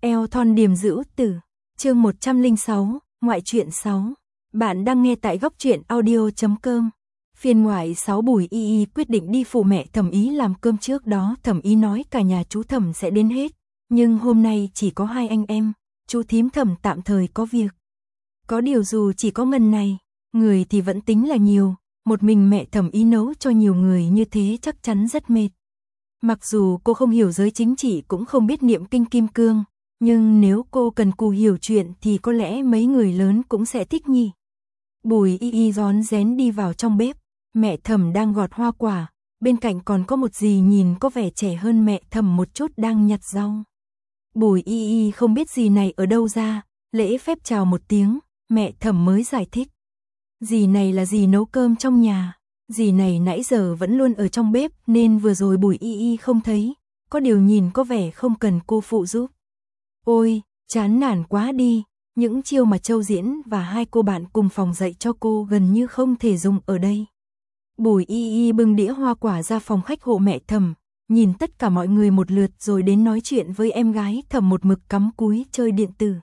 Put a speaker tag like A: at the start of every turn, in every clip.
A: Eo thon điềm dữ tử, chương 106, ngoại truyện 6. Bạn đang nghe tại góc truyện audio.com. Phiên ngoại 6 Bùi Y Y quyết định đi phụ mẹ Thẩm Ý làm cơm trước đó Thẩm Ý nói cả nhà chú Thẩm sẽ đến hết, nhưng hôm nay chỉ có hai anh em, chú thím Thẩm tạm thời có việc. Có điều dù chỉ có ngần này, người thì vẫn tính là nhiều, một mình mẹ Thẩm Ý nấu cho nhiều người như thế chắc chắn rất mệt. Mặc dù cô không hiểu giới chính trị cũng không biết niệm kinh kim cương, nhưng nếu cô cần cù hiểu chuyện thì có lẽ mấy người lớn cũng sẽ thích nhỉ. Bùi Y Y rón rén đi vào trong bếp, mẹ Thẩm đang gọt hoa quả, bên cạnh còn có một dì nhìn có vẻ trẻ hơn mẹ Thẩm một chút đang nhặt rau. Bùi Y Y không biết dì này ở đâu ra, lễ phép chào một tiếng, mẹ Thẩm mới giải thích. Dì này là dì nấu cơm trong nhà, dì này nãy giờ vẫn luôn ở trong bếp nên vừa rồi Bùi Y Y không thấy, có điều nhìn có vẻ không cần cô phụ giúp. Ôi, chán nản quá đi, những chiêu mà Châu Diễn và hai cô bạn cùng phòng dạy cho cô gần như không thể dùng ở đây. Bùi Y Y bưng đĩa hoa quả ra phòng khách hộ mẹ Thẩm, nhìn tất cả mọi người một lượt rồi đến nói chuyện với em gái Thẩm một mực cắm cúi chơi điện tử.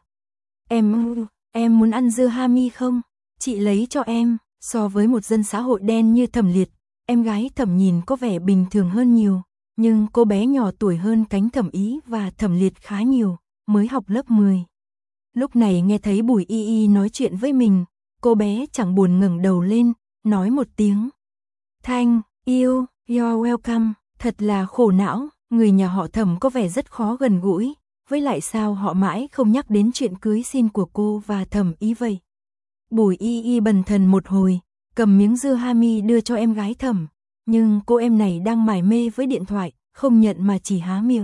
A: Em muốn ăn dưa hami không? Chị lấy cho em. So với một dân xã hội đen như Thẩm Liệt, em gái Thẩm nhìn có vẻ bình thường hơn nhiều, nhưng cô bé nhỏ tuổi hơn cánh Thẩm Ý và Thẩm Liệt khá nhiều, mới học lớp 10. Lúc này nghe thấy Bùi Y Y nói chuyện với mình, cô bé chẳng buồn ngẩng đầu lên, nói một tiếng. Thank you, you're welcome, thật là khổ não, người nhà họ Thẩm có vẻ rất khó gần gũi, với lại sao họ mãi không nhắc đến chuyện cưới xin của cô và Thẩm Ý vậy. Bùi Y Y bần thần một hồi, cầm miếng dưa hami đưa cho em gái Thẩm, nhưng cô em này đang mải mê với điện thoại, không nhận mà chỉ há miệng.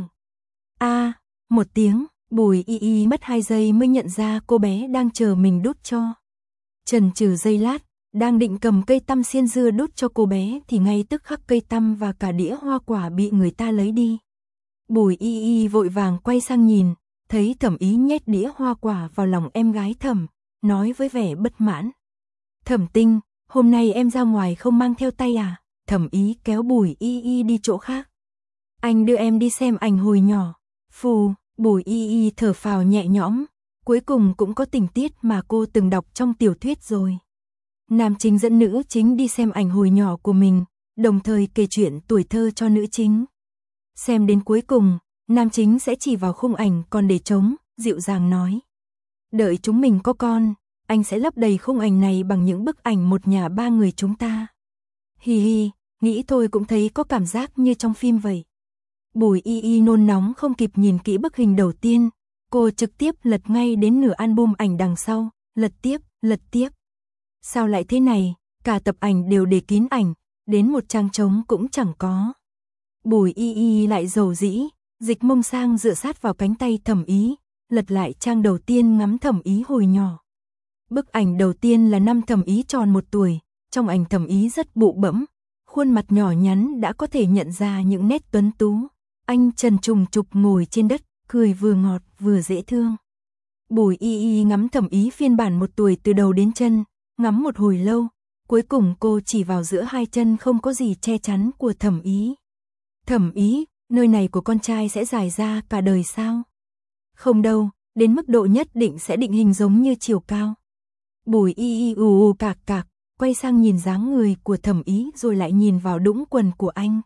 A: Một tiếng, Bùi Y Y mất 2 giây mới nhận ra cô bé đang chờ mình đút cho. Chần chừ giây lát, đang định cầm cây tăm xiên dưa đút cho cô bé thì ngay tức khắc cây tăm và cả đĩa hoa quả bị người ta lấy đi. Bùi Y Y vội vàng quay sang nhìn, thấy Thẩm Ý nhét đĩa hoa quả vào lòng em gái Thẩm, nói với vẻ bất mãn. Thẩm Tinh, hôm nay em ra ngoài không mang theo tay à? Thẩm Ý kéo Bùi Y Y đi chỗ khác. Anh đưa em đi xem ảnh hồi nhỏ. Phù, Bùi Y Y thở phào nhẹ nhõm, cuối cùng cũng có tình tiết mà cô từng đọc trong tiểu thuyết rồi. Nam chính dẫn nữ chính đi xem ảnh hồi nhỏ của mình, đồng thời kể chuyện tuổi thơ cho nữ chính. Xem đến cuối cùng, nam chính sẽ chỉ vào khung ảnh còn để trống, dịu dàng nói. Đợi chúng mình có con, anh sẽ lấp đầy khung ảnh này bằng những bức ảnh một nhà 3 người chúng ta. Hi hi, nghĩ thôi cũng thấy có cảm giác như trong phim vậy. Bùi Y Y nôn nóng không kịp nhìn kỹ bức hình đầu tiên, cô trực tiếp lật ngay đến nửa album ảnh đằng sau, lật tiếp. Sao lại thế này, cả tập ảnh đều để kín ảnh, đến một trang trống cũng chẳng có. Bùi Y Y lại dầu dĩ, dịch mông sang dựa sát vào cánh tay Thẩm Ý, lật lại trang đầu tiên ngắm Thẩm Ý hồi nhỏ. Bức ảnh đầu tiên là năm Thẩm Ý tròn 1 tuổi, trong ảnh Thẩm Ý rất bụ bẫm, khuôn mặt nhỏ nhắn đã có thể nhận ra những nét tuấn tú. Anh trần trùng trục ngồi trên đất, cười vừa ngọt vừa dễ thương. Bùi Y Y ngắm Thẩm Ý phiên bản 1 tuổi từ đầu đến chân, ngắm một hồi lâu, cuối cùng cô chỉ vào giữa hai chân không có gì che chắn của Thẩm Ý. Thẩm Ý, nơi này của con trai sẽ dài ra cả đời sao? Không đâu, đến mức độ nhất định sẽ định hình giống như chiều cao. Bùi Y Y ù cạc cạc, quay sang nhìn dáng người của Thẩm Ý rồi lại nhìn vào đũng quần của anh.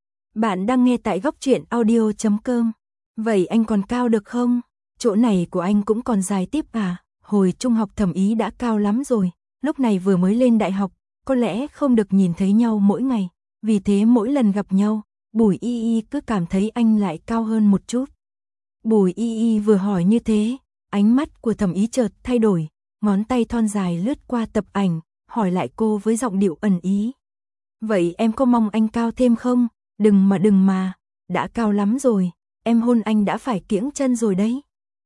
A: Bạn đang nghe tại góc truyện audio.com. Vậy anh còn cao được không? Chỗ này của anh cũng còn dài tiếp à? Hồi trung học Thẩm Ý đã cao lắm rồi, lúc này vừa mới lên đại học, có lẽ không được nhìn thấy nhau mỗi ngày, vì thế mỗi lần gặp nhau, Bùi Y Y cứ cảm thấy anh lại cao hơn một chút. Bùi Y Y vừa hỏi như thế, ánh mắt của Thẩm Ý chợt thay đổi, ngón tay thon dài lướt qua tập ảnh, hỏi lại cô với giọng điệu ẩn ý. Vậy em có mong anh cao thêm không? Đừng mà, đã cao lắm rồi, em hôn anh đã phải kiễng chân rồi đấy.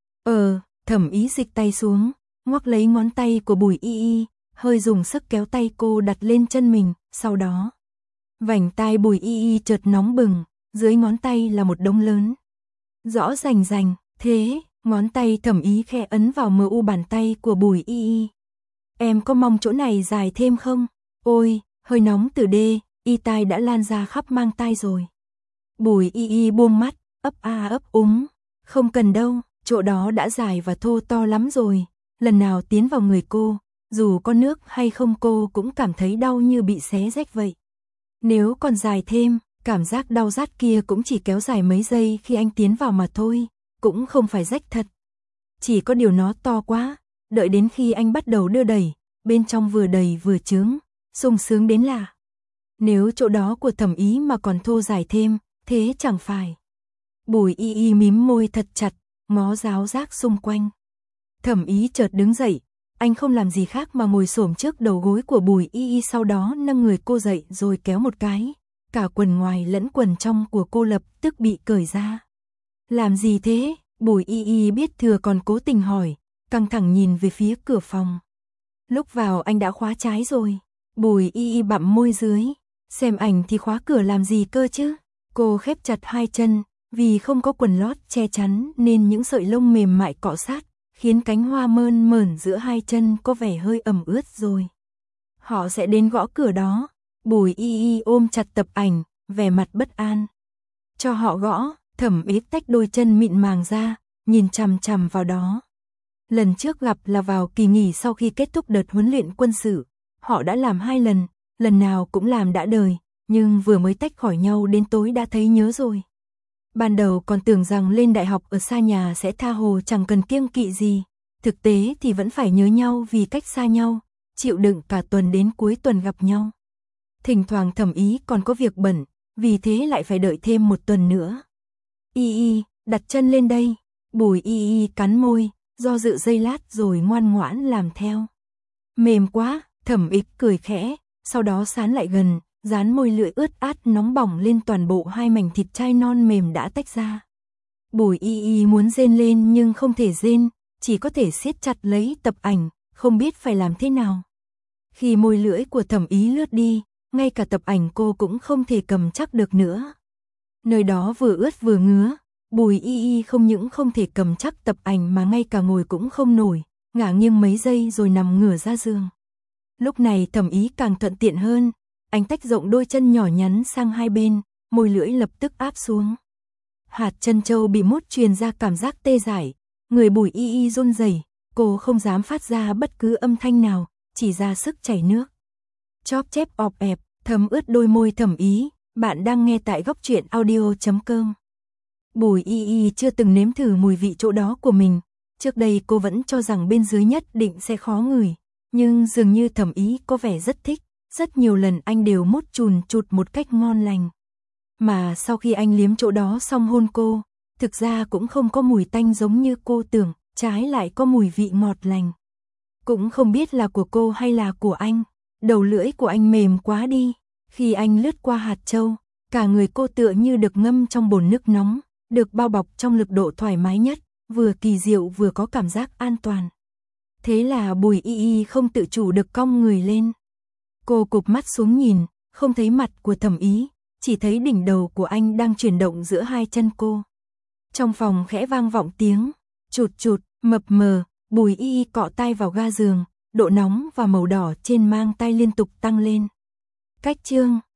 A: Thẩm Ý dịch tay xuống, ngoắc lấy ngón tay của Bùi Y Y, hơi dùng sức kéo tay cô đặt lên chân mình, sau đó. Vành tai Bùi Y Y chợt nóng bừng, dưới ngón tay là một đống lớn. Rõ rành, thế, ngón tay Thẩm Ý khẽ ấn vào mờ u bàn tay của Bùi Y Y. Em có mong chỗ này dài thêm không? Ôi, hơi nóng từ đê, y tai đã lan ra khắp mang tai rồi. Bùi Y Y buông mắt, ấp a ấp úng. Không cần đâu, chỗ đó đã dài và thô to lắm rồi, lần nào tiến vào người cô, dù có nước hay không cô cũng cảm thấy đau như bị xé rách vậy. Nếu còn dài thêm, cảm giác đau rát kia cũng chỉ kéo dài mấy giây khi anh tiến vào mà thôi, cũng không phải rách thật. Chỉ có điều nó to quá, đợi đến khi anh bắt đầu đưa đẩy, bên trong vừa đầy vừa chướng, sung sướng đến lạ. Nếu chỗ đó của Thẩm Ý mà còn thô dài thêm, thế chẳng phải. Bùi Y Y mím môi thật chặt, ngó giáo giác xung quanh. Thẩm Ý chợt đứng dậy, anh không làm gì khác mà ngồi xổm trước đầu gối của Bùi Y Y, sau đó nâng người cô dậy rồi kéo một cái. Cả quần ngoài lẫn quần trong của cô lập tức bị cởi ra. Làm gì thế? Bùi Y Y biết thừa còn cố tình hỏi, căng thẳng nhìn về phía cửa phòng. Lúc vào anh đã khóa trái rồi. Bùi Y Y bặm môi dưới, xem ảnh thì khóa cửa làm gì cơ chứ? Cô khép chặt hai chân, vì không có quần lót che chắn nên những sợi lông mềm mại cọ sát, khiến cánh hoa mơn mởn giữa hai chân có vẻ hơi ẩm ướt rồi. Họ sẽ đến gõ cửa đó. Bùi Y Y ôm chặt tập ảnh, vẻ mặt bất an. Cho họ gõ. Thẩm Ý tách đôi chân mịn màng ra, nhìn chằm chằm vào đó. Lần trước gặp là vào kỳ nghỉ sau khi kết thúc đợt huấn luyện quân sự. Họ đã làm 2 lần, lần nào cũng làm đã đời, nhưng vừa mới tách khỏi nhau đến tối đã thấy nhớ rồi. Ban đầu còn tưởng rằng lên đại học ở xa nhà sẽ tha hồ chẳng cần kiêng kỵ gì. Thực tế thì vẫn phải nhớ nhau vì cách xa nhau, chịu đựng cả tuần đến cuối tuần gặp nhau. Thỉnh thoảng Thẩm Ý còn có việc bận, vì thế lại phải đợi thêm một tuần nữa. Y Y, đặt chân lên đây. Bùi Y Y cắn môi, do dự giây lát rồi ngoan ngoãn làm theo. Mềm quá, Thẩm Ý cười khẽ, sau đó sán lại gần, dán môi lưỡi ướt át nóng bỏng lên toàn bộ hai mảnh thịt chai non mềm đã tách ra. Bùi Y Y muốn rên lên nhưng không thể rên, chỉ có thể siết chặt lấy tập ảnh, không biết phải làm thế nào. Khi môi lưỡi của Thẩm Ý lướt đi, ngay cả tập ảnh cô cũng không thể cầm chắc được nữa. Nơi đó vừa ướt vừa ngứa, Bùi Y Y không những không thể cầm chắc tập ảnh mà ngay cả ngồi cũng không nổi, ngả nghiêng mấy giây rồi nằm ngửa ra giường. Lúc này Thẩm Ý càng thuận tiện hơn, anh tách rộng đôi chân nhỏ nhắn sang hai bên, môi lưỡi lập tức áp xuống. Hạt chân châu bị mút truyền ra cảm giác tê dại, người Bùi Y Y run rẩy, cô không dám phát ra bất cứ âm thanh nào, chỉ ra sức chảy nước. Chóp chép ọp ẹp, thấm ướt đôi môi Thẩm Ý. Bạn đang nghe tại góc truyện audio.com. Bùi Y Y chưa từng nếm thử mùi vị chỗ đó của mình. Trước đây cô vẫn cho rằng bên dưới nhất định sẽ khó ngửi, nhưng dường như Thẩm Ý có vẻ rất thích. Rất nhiều lần anh đều mút chùn chụt một cách ngon lành. Mà sau khi anh liếm chỗ đó xong hôn cô, thực ra cũng không có mùi tanh giống như cô tưởng, trái lại có mùi vị ngọt lành. Cũng không biết là của cô hay là của anh, đầu lưỡi của anh mềm quá đi. Khi anh lướt qua hạt châu, cả người cô tựa như được ngâm trong bồn nước nóng, được bao bọc trong lực độ thoải mái nhất, vừa kỳ diệu vừa có cảm giác an toàn. Thế là Bùi Y Y không tự chủ được cong người lên. Cô cụp mắt xuống nhìn, không thấy mặt của Thẩm Ý, chỉ thấy đỉnh đầu của anh đang chuyển động giữa hai chân cô. Trong phòng khẽ vang vọng tiếng chụt chụt, mập mờ, Bùi Y Y cọ tay vào ga giường, độ nóng và màu đỏ trên mang tay liên tục tăng lên. Cách chương